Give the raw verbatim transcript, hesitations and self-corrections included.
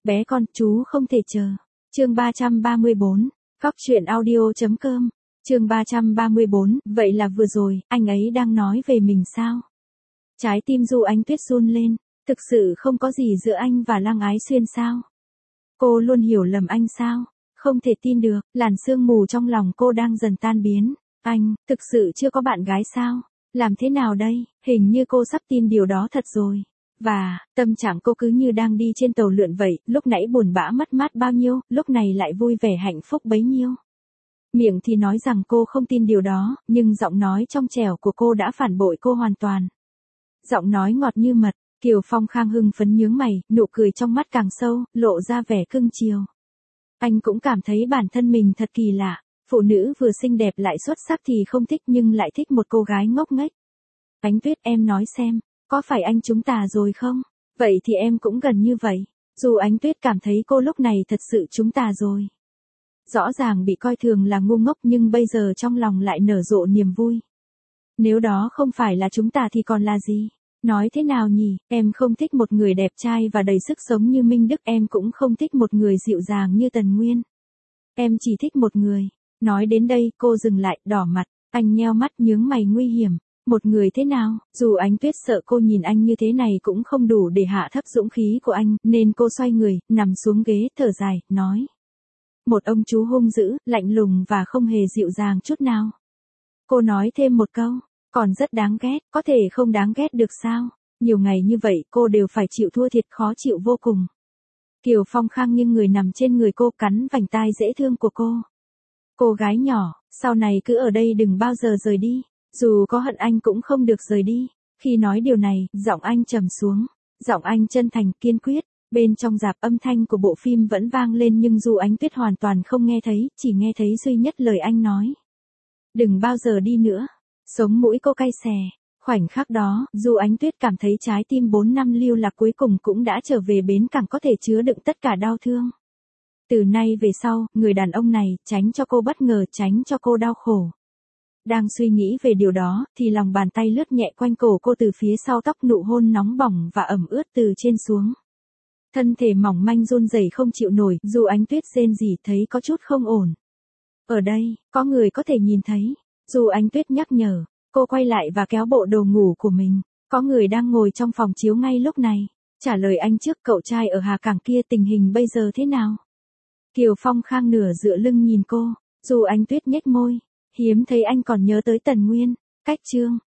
Bé con, chú không thể chờ. Chương ba trăm ba mươi bốn. Cóc truyện audio chấm com. Chương ba trăm ba mươi bốn, vậy là vừa rồi, anh ấy đang nói về mình sao? Trái tim Du Ánh Tuyết run lên, thực sự không có gì giữa anh và Lăng Ái Xuyên sao? Cô luôn hiểu lầm anh sao? Không thể tin được, làn sương mù trong lòng cô đang dần tan biến. Anh, thực sự chưa có bạn gái sao? Làm thế nào đây? Hình như cô sắp tin điều đó thật rồi. Và, tâm trạng cô cứ như đang đi trên tàu lượn vậy, lúc nãy buồn bã mất mát bao nhiêu, lúc này lại vui vẻ hạnh phúc bấy nhiêu. Miệng thì nói rằng cô không tin điều đó, nhưng giọng nói trong trẻo của cô đã phản bội cô hoàn toàn. Giọng nói ngọt như mật, Kiều Phong Khang hưng phấn nhướng mày, nụ cười trong mắt càng sâu, lộ ra vẻ cưng chiều. Anh cũng cảm thấy bản thân mình thật kỳ lạ, phụ nữ vừa xinh đẹp lại xuất sắc thì không thích nhưng lại thích một cô gái ngốc nghếch. Ánh Tuyết, em nói xem, có phải anh chúng ta rồi không? Vậy thì em cũng gần như vậy. Dù Ánh Tuyết cảm thấy cô lúc này thật sự chúng ta rồi. Rõ ràng bị coi thường là ngu ngốc nhưng bây giờ trong lòng lại nở rộ niềm vui. Nếu đó không phải là chúng ta thì còn là gì? Nói thế nào nhỉ, em không thích một người đẹp trai và đầy sức sống như Minh Đức, em cũng không thích một người dịu dàng như Tần Nguyên. Em chỉ thích một người. Nói đến đây cô dừng lại, đỏ mặt, anh nheo mắt nhướng mày nguy hiểm. Một người thế nào? Dù Ánh Tuyết sợ cô nhìn anh như thế này cũng không đủ để hạ thấp dũng khí của anh, nên cô xoay người, nằm xuống ghế, thở dài, nói. Một ông chú hung dữ, lạnh lùng và không hề dịu dàng chút nào. Cô nói thêm một câu, còn rất đáng ghét, có thể không đáng ghét được sao? Nhiều ngày như vậy cô đều phải chịu thua thiệt khó chịu vô cùng. Kiều Phong Khang nghiêng người nằm trên người cô, cắn vành tai dễ thương của cô. Cô gái nhỏ, sau này cứ ở đây đừng bao giờ rời đi. Dù có hận anh cũng không được rời đi. Khi nói điều này, giọng anh trầm xuống. Giọng anh chân thành, kiên quyết. Bên trong rạp âm thanh của bộ phim vẫn vang lên nhưng dù Ánh Tuyết hoàn toàn không nghe thấy, chỉ nghe thấy duy nhất lời anh nói. Đừng bao giờ đi nữa. Sống mũi cô cay xè. Khoảnh khắc đó, dù Ánh Tuyết cảm thấy trái tim bốn năm lưu lạc cuối cùng cũng đã trở về bến cảng có thể chứa đựng tất cả đau thương. Từ nay về sau, người đàn ông này, tránh cho cô bất ngờ, tránh cho cô đau khổ. Đang suy nghĩ về điều đó, thì lòng bàn tay lướt nhẹ quanh cổ cô từ phía sau tóc, nụ hôn nóng bỏng và ẩm ướt từ trên xuống. Thân thể mỏng manh run rẩy không chịu nổi, dù Ánh Tuyết rên rỉ thấy có chút không ổn. Ở đây, có người có thể nhìn thấy. Dù Ánh Tuyết nhắc nhở, cô quay lại và kéo bộ đồ ngủ của mình. Có người đang ngồi trong phòng chiếu ngay lúc này. Trả lời anh trước, cậu trai ở Hà Cảng kia tình hình bây giờ thế nào? Kiều Phong Khang nửa dựa lưng nhìn cô, dù Ánh Tuyết nhếch môi. Hiếm thấy anh còn nhớ tới Tần Nguyên. Cách chương.